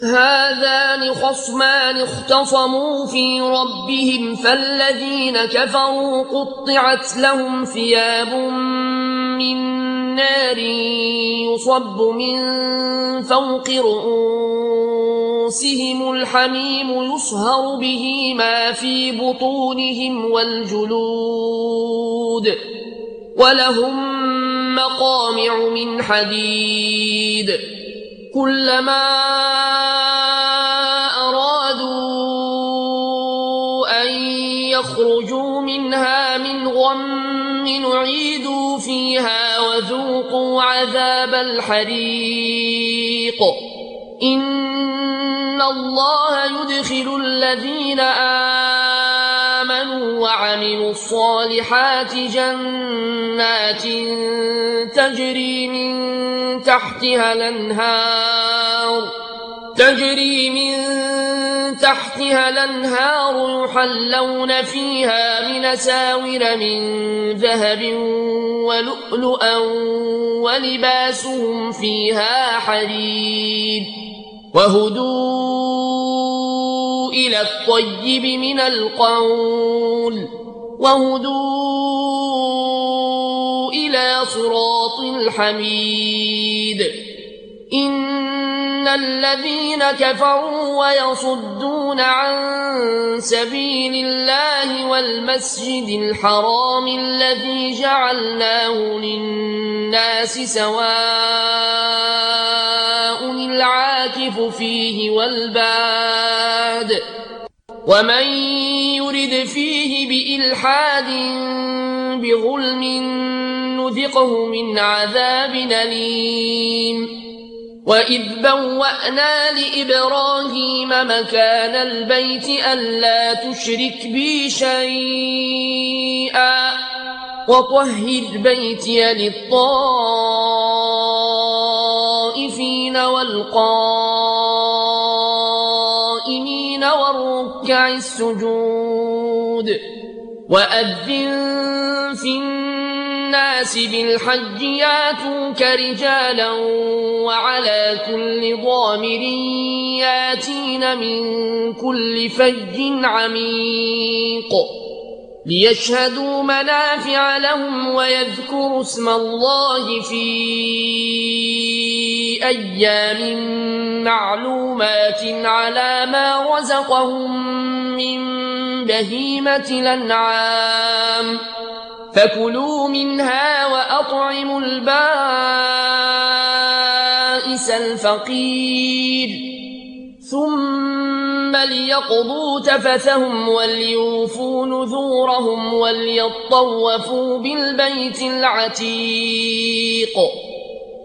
هذان خصمان اختصموا في ربهم فالذين كفروا قطعت لهم ثياب من نار يصب من فوق رؤوسهم الحميم يصهر به ما في بطونهم والجلود ولهم مقامع من حديد كلما أرادوا أن يخرجوا منها من غم نعيدوا فيها وذوقوا عذاب الحريق إن الله يدخل الذين آمنوا وعملوا الصالحات جنات تجري من تحتها الأنهار يحلون فيها من أساور من ذهب ولؤلؤا ولباسهم فيها حرير وهدوا إلى الطيب من القول وهدوا إلى صراط الحميد إن الذين كفروا ويصدون عن سبيل الله والمسجد الحرام الذي جعلناه للناس سواء العاكف فيه والباد ومن يرد فيه بإلحاد بظلم نذقه من عذاب أليم وإذ بوأنا لإبراهيم مكان البيت ألا تشرك بي شيئا وطهر بيتي للطائفين والقائمين والركع السجود وأذن في الناس بالحج ياتوك رجالا وعلى كل ضامر ياتين من كل فج عميق ليشهدوا منافع لهم ويذكروا اسم الله في أيام معلومات على ما رزقهم من بهيمة الأنعام فكلوا منها وأطعموا البائس الفقير ثم ليقضوا تفثهم وليوفوا نذورهم وليطوفوا بالبيت العتيق